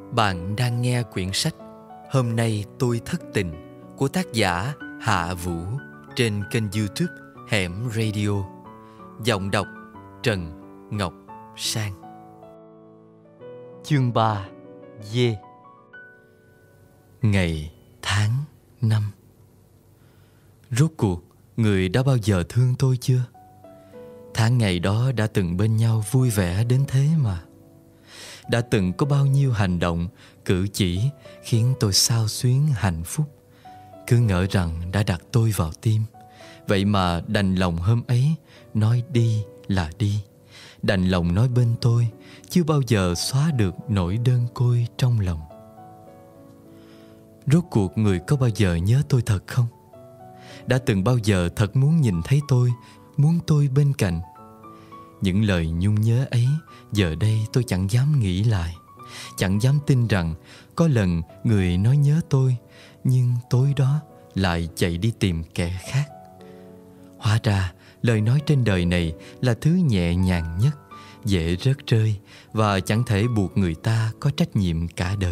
Bạn đang nghe quyển sách Hôm nay tôi thất tình của tác giả Hạ Vũ trên kênh YouTube Hẻm Radio. Giọng đọc Trần Ngọc Sang. Chương 3. Dê. Ngày tháng năm. Rốt cuộc người đã bao giờ thương tôi chưa? Tháng ngày đó đã từng bên nhau vui vẻ đến thế mà. Đã từng có bao nhiêu hành động, cử chỉ khiến tôi xao xuyến hạnh phúc. Cứ ngỡ rằng đã đặt tôi vào tim. Vậy mà đành lòng hôm ấy nói đi là đi. Đành lòng nói bên tôi, chưa bao giờ xóa được nỗi đơn côi trong lòng. Rốt cuộc người có bao giờ nhớ tôi thật không? Đã từng bao giờ thật muốn nhìn thấy tôi, muốn tôi bên cạnh? Những lời nhung nhớ ấy giờ đây tôi chẳng dám nghĩ lại. Chẳng dám tin rằng có lần người nói nhớ tôi, nhưng tối đó lại chạy đi tìm kẻ khác. Hóa ra lời nói trên đời này là thứ nhẹ nhàng nhất, dễ rớt rơi và chẳng thể buộc người ta có trách nhiệm cả đời.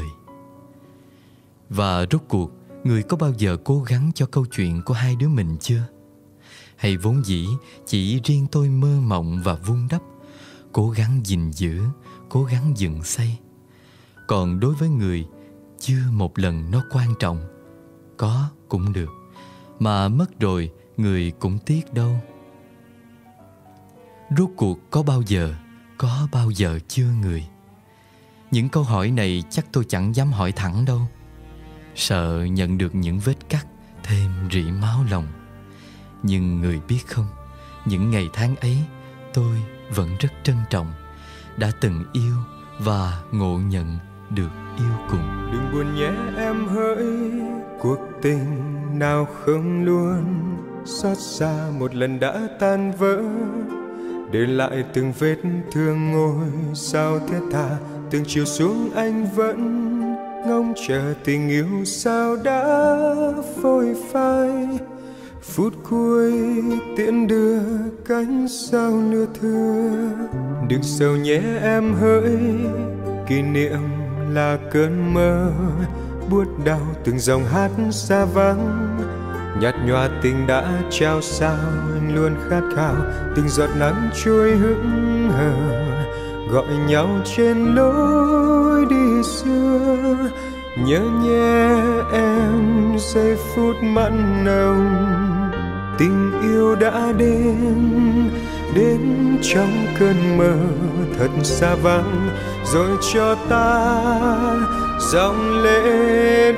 Và rốt cuộc người có bao giờ cố gắng cho câu chuyện của hai đứa mình chưa? Hay vốn dĩ chỉ riêng tôi mơ mộng và vun đắp, cố gắng gìn giữ, cố gắng dựng xây? Còn đối với người, chưa một lần nó quan trọng. Có cũng được, mà mất rồi người cũng tiếc đâu. Rốt cuộc có bao giờ chưa người? Những câu hỏi này chắc tôi chẳng dám hỏi thẳng đâu. Sợ nhận được những vết cắt thêm rỉ máu lòng. Nhưng người biết không, những ngày tháng ấy tôi vẫn rất trân trọng. Đã từng yêu và ngộ nhận được yêu cùng. Đừng buồn nhé em hỡi, cuộc tình nào không luôn xót xa một lần đã tan vỡ, để lại từng vết thương ngôi sao thiết tha. Từng chiều xuống anh vẫn ngóng chờ tình yêu sao đã phôi phai. Phút cuối tiễn đưa cánh sao nửa thưa. Đừng sầu nhé em hỡi, kỷ niệm là cơn mơ buốt đau. Từng dòng hát xa vắng nhạt nhòa tình đã trao sao. Anh luôn khát khao từng giọt nắng trôi hững hờ, gọi nhau trên lối đi xưa. Nhớ nhé em giây phút mặn nồng, tình yêu đã đến trong cơn mơ thật xa vắng, rồi cho ta dòng lệ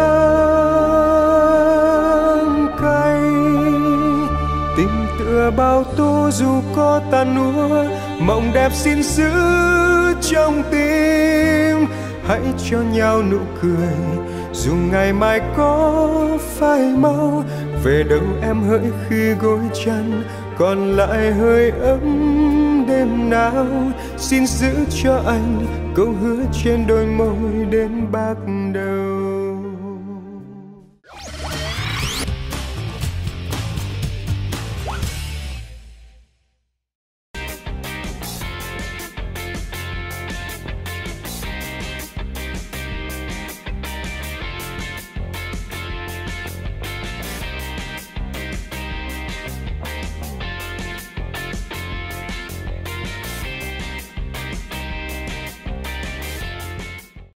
đắng cay. Tình tựa bao tố dù có tàn úa, mộng đẹp xin giữ trong tim. Hãy cho nhau nụ cười dù ngày mai có phai mau. Về đâu em hỡi khi gối chăn còn lại hơi ấm đêm nào. Xin giữ cho anh câu hứa trên đôi môi đến bạc đầu.